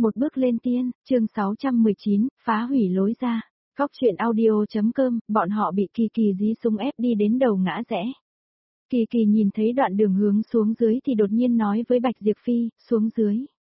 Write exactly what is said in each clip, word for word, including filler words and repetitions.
Một bước lên tiên, chương sáu trăm mười chín, phá hủy lối ra. Góc truyện audio.com, bọn họ bị Kỳ Kỳ dí súng ép đi đến đầu ngã rẽ. Kỳ Kỳ nhìn thấy đoạn đường hướng xuống dưới thì đột nhiên nói với Bạch Diệp Phi, xuống dưới.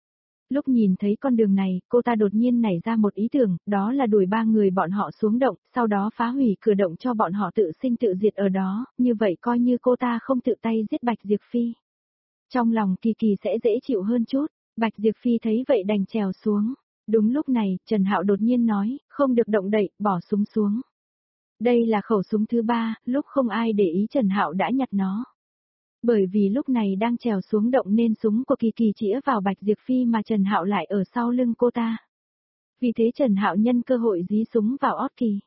Lúc nhìn thấy con đường này, cô ta đột nhiên nảy ra một ý tưởng, đó là đuổi ba người bọn họ xuống động, sau đó phá hủy cửa động cho bọn họ tự sinh tự diệt ở đó, như vậy coi như cô ta không tự tay giết Bạch Diệp Phi. Trong lòng Kỳ Kỳ sẽ dễ chịu hơn chút. Bạch Diệp Phi thấy vậy đành trèo xuống. Đúng lúc này, Trần Hạo đột nhiên nói, không được động đậy, bỏ súng xuống. Đây là khẩu súng thứ ba, lúc không ai để ý Trần Hạo đã nhặt nó. Bởi vì lúc này đang trèo xuống động nên súng của Kỳ Kỳ chĩa vào Bạch Diệp Phi mà Trần Hạo lại ở sau lưng cô ta. Vì thế Trần Hạo nhân cơ hội dí súng vào ót Kỳ.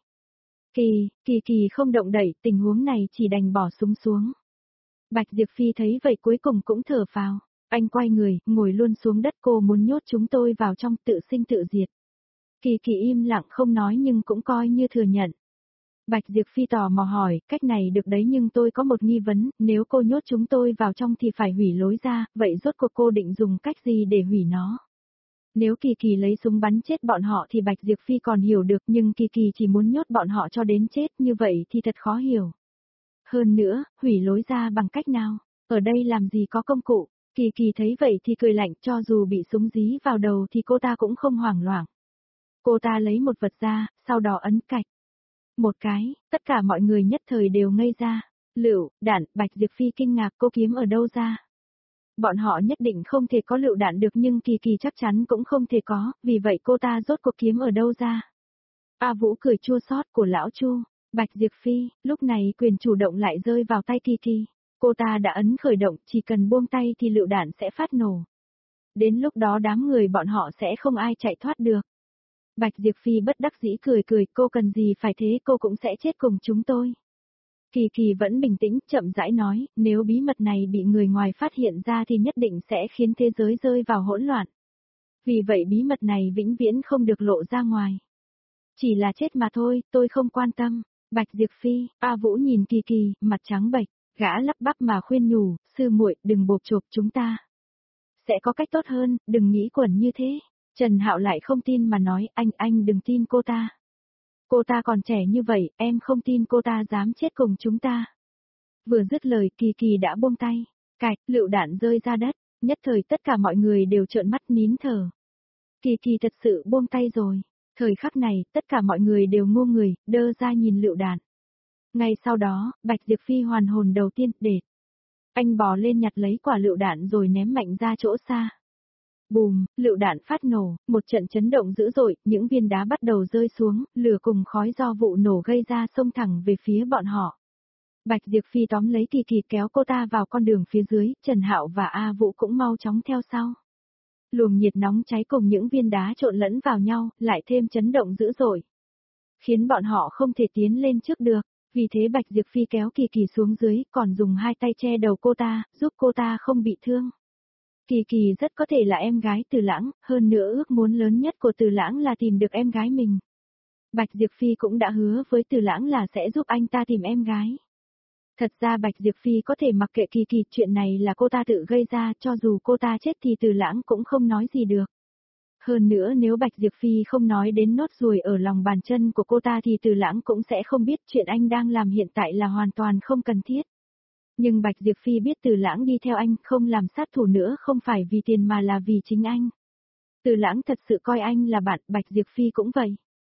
Kỳ, Kỳ Kỳ không động đậy, tình huống này chỉ đành bỏ súng xuống. Bạch Diệp Phi thấy vậy cuối cùng cũng thở phào. Anh quay người, ngồi luôn xuống đất, cô muốn nhốt chúng tôi vào trong tự sinh tự diệt. Kỳ Kỳ im lặng không nói nhưng cũng coi như thừa nhận. Bạch Diệp Phi tò mò hỏi, cách này được đấy nhưng tôi có một nghi vấn, nếu cô nhốt chúng tôi vào trong thì phải hủy lối ra, vậy rốt cuộc cô định dùng cách gì để hủy nó? Nếu Kỳ Kỳ lấy súng bắn chết bọn họ thì Bạch Diệp Phi còn hiểu được nhưng Kỳ Kỳ chỉ muốn nhốt bọn họ cho đến chết như vậy thì thật khó hiểu. Hơn nữa, hủy lối ra bằng cách nào? Ở đây làm gì có công cụ? Kỳ Kỳ thấy vậy thì cười lạnh, cho dù bị súng dí vào đầu thì cô ta cũng không hoảng loạn. Cô ta lấy một vật ra, sau đó ấn cạch. Một cái, tất cả mọi người nhất thời đều ngây ra. Lựu, đạn, Bạch Diệp Phi kinh ngạc, cô kiếm ở đâu ra? Bọn họ nhất định không thể có lựu đạn được nhưng Kỳ Kỳ chắc chắn cũng không thể có, vì vậy cô ta rốt cuộc kiếm ở đâu ra? A Vũ cười chua xót của lão Chu. Bạch Diệp Phi, lúc này quyền chủ động lại rơi vào tay Kỳ Kỳ. Cô ta đã ấn khởi động, chỉ cần buông tay thì lựu đạn sẽ phát nổ. Đến lúc đó đám người bọn họ sẽ không ai chạy thoát được. Bạch Diệp Phi bất đắc dĩ cười cười, cô cần gì phải thế, cô cũng sẽ chết cùng chúng tôi. Kỳ Kỳ vẫn bình tĩnh, chậm rãi nói, nếu bí mật này bị người ngoài phát hiện ra thì nhất định sẽ khiến thế giới rơi vào hỗn loạn. Vì vậy bí mật này vĩnh viễn không được lộ ra ngoài. Chỉ là chết mà thôi, tôi không quan tâm. Bạch Diệp Phi, A Vũ nhìn Kỳ Kỳ, mặt trắng bệch. Gã lắp bắp mà khuyên nhủ, sư muội, đừng bộp chộp chúng ta. Sẽ có cách tốt hơn, đừng nghĩ quẩn như thế. Trần Hạo lại không tin mà nói, anh, anh đừng tin cô ta. Cô ta còn trẻ như vậy, em không tin cô ta dám chết cùng chúng ta. Vừa dứt lời Kỳ Kỳ đã buông tay, cạch, lựu đạn rơi ra đất, nhất thời tất cả mọi người đều trợn mắt nín thở. Kỳ Kỳ thật sự buông tay rồi. Thời khắc này, tất cả mọi người đều ngu người, đơ ra nhìn lựu đạn. Ngay sau đó, Bạch Diệp Phi hoàn hồn đầu tiên, để. Anh bò lên nhặt lấy quả lựu đạn rồi ném mạnh ra chỗ xa. Bùm, lựu đạn phát nổ, một trận chấn động dữ dội, những viên đá bắt đầu rơi xuống, lửa cùng khói do vụ nổ gây ra xông thẳng về phía bọn họ. Bạch Diệp Phi tóm lấy Kỳ Kỳ kéo cô ta vào con đường phía dưới, Trần Hạo và A Vũ cũng mau chóng theo sau. Luồng nhiệt nóng cháy cùng những viên đá trộn lẫn vào nhau, lại thêm chấn động dữ dội, khiến bọn họ không thể tiến lên trước được. Vì thế Bạch Diệp Phi kéo Kỳ Kỳ xuống dưới, còn dùng hai tay che đầu cô ta, giúp cô ta không bị thương. Kỳ Kỳ rất có thể là em gái Từ Lãng, hơn nữa ước muốn lớn nhất của Từ Lãng là tìm được em gái mình. Bạch Diệp Phi cũng đã hứa với Từ Lãng là sẽ giúp anh ta tìm em gái. Thật ra Bạch Diệp Phi có thể mặc kệ Kỳ Kỳ, chuyện này là cô ta tự gây ra, cho dù cô ta chết thì Từ Lãng cũng không nói gì được. Hơn nữa nếu Bạch Diệp Phi không nói đến nốt ruồi ở lòng bàn chân của cô ta thì Từ Lãng cũng sẽ không biết chuyện anh đang làm hiện tại là hoàn toàn không cần thiết. Nhưng Bạch Diệp Phi biết Từ Lãng đi theo anh không làm sát thủ nữa không phải vì tiền mà là vì chính anh. Từ Lãng thật sự coi anh là bạn, Bạch Diệp Phi cũng vậy.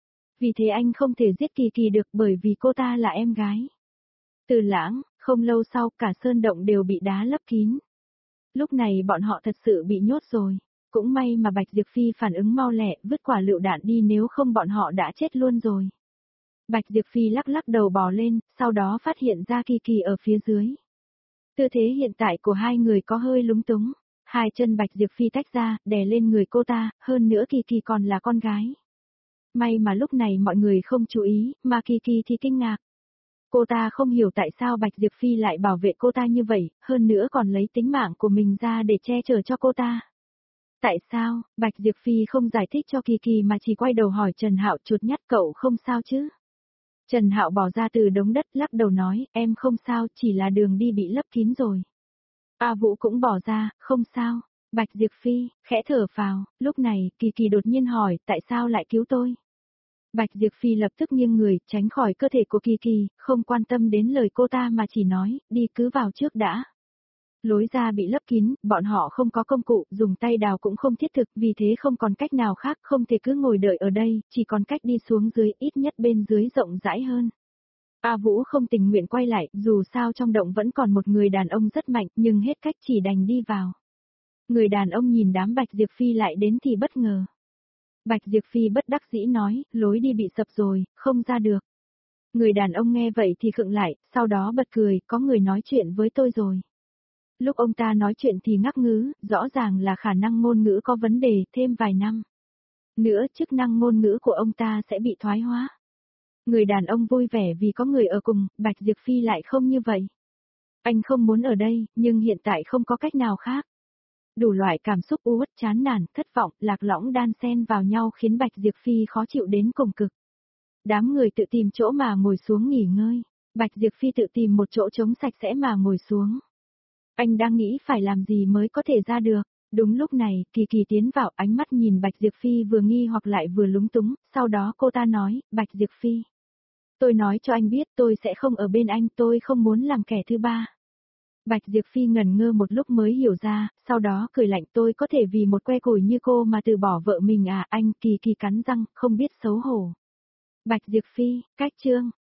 Vì thế anh không thể giết Kỳ Kỳ được bởi vì cô ta là em gái. Từ Lãng, không lâu sau cả sơn động đều bị đá lấp kín. Lúc này bọn họ thật sự bị nhốt rồi. Cũng may mà Bạch Diệp Phi phản ứng mau lẹ, vứt quả lựu đạn đi nếu không bọn họ đã chết luôn rồi. Bạch Diệp Phi lắc lắc đầu bò lên, sau đó phát hiện ra Kỳ Kỳ ở phía dưới. Tư thế hiện tại của hai người có hơi lúng túng. Hai chân Bạch Diệp Phi tách ra, đè lên người cô ta, hơn nữa Kỳ Kỳ còn là con gái. May mà lúc này mọi người không chú ý, mà Kỳ Kỳ thì kinh ngạc. Cô ta không hiểu tại sao Bạch Diệp Phi lại bảo vệ cô ta như vậy, hơn nữa còn lấy tính mạng của mình ra để che chở cho cô ta. Tại sao, Bạch Diệp Phi không giải thích cho Kỳ Kỳ mà chỉ quay đầu hỏi Trần Hạo, chuột nhắt, cậu không sao chứ? Trần Hạo bỏ ra từ đống đất lắc đầu nói, em không sao, chỉ là đường đi bị lấp kín rồi. A Vũ cũng bỏ ra, không sao. Bạch Diệp Phi, khẽ thở phào, lúc này, Kỳ Kỳ đột nhiên hỏi, tại sao lại cứu tôi? Bạch Diệp Phi lập tức nghiêng người, tránh khỏi cơ thể của Kỳ Kỳ, không quan tâm đến lời cô ta mà chỉ nói, đi cứ vào trước đã. Lối ra bị lấp kín, bọn họ không có công cụ, dùng tay đào cũng không thiết thực, vì thế không còn cách nào khác, không thể cứ ngồi đợi ở đây, chỉ còn cách đi xuống dưới, ít nhất bên dưới rộng rãi hơn. A Vũ không tình nguyện quay lại, dù sao trong động vẫn còn một người đàn ông rất mạnh, nhưng hết cách chỉ đành đi vào. Người đàn ông nhìn đám Bạch Diệp Phi lại đến thì bất ngờ. Bạch Diệp Phi bất đắc dĩ nói, lối đi bị sập rồi, không ra được. Người đàn ông nghe vậy thì khựng lại, sau đó bật cười, có người nói chuyện với tôi rồi. Lúc ông ta nói chuyện thì ngắc ngứ, rõ ràng là khả năng ngôn ngữ có vấn đề, thêm vài năm nữa chức năng ngôn ngữ của ông ta sẽ bị thoái hóa. Người đàn ông vui vẻ vì có người ở cùng, Bạch Diệp Phi lại không như vậy. Anh không muốn ở đây, nhưng hiện tại không có cách nào khác. Đủ loại cảm xúc u uất chán nản, thất vọng, lạc lõng đan xen vào nhau khiến Bạch Diệp Phi khó chịu đến cùng cực. Đám người tự tìm chỗ mà ngồi xuống nghỉ ngơi. Bạch Diệp Phi tự tìm một chỗ trống sạch sẽ mà ngồi xuống. Anh đang nghĩ phải làm gì mới có thể ra được. Đúng lúc này, Kỳ Kỳ tiến vào, ánh mắt nhìn Bạch Diệp Phi vừa nghi hoặc lại vừa lúng túng, sau đó cô ta nói, Bạch Diệp Phi. Tôi nói cho anh biết tôi sẽ không ở bên anh, tôi không muốn làm kẻ thứ ba. Bạch Diệp Phi ngẩn ngơ một lúc mới hiểu ra, sau đó cười lạnh, tôi có thể vì một que củi như cô mà từ bỏ vợ mình à? Anh? Kỳ Kỳ cắn răng, không biết xấu hổ. Bạch Diệp Phi, cách chương.